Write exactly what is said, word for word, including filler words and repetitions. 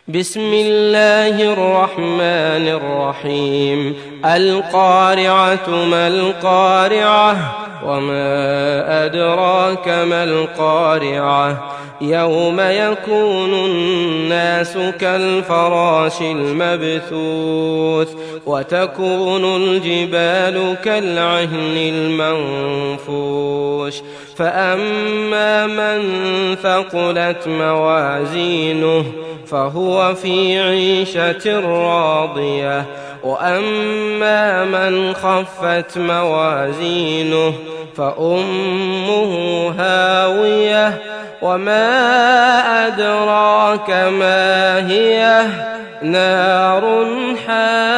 بسم الله الرحمن الرحيم. القارعة ما القارعة وما أدراك ما القارعة يوم يكون الناس كالفراش المبثوث وتكون الجبال كالعهن المنفوش فأما من ثقلت موازينه فهو في عيشة راضية وأما من خفت موازينه فأمه هاوية وما أدراك ما هي نار حامية.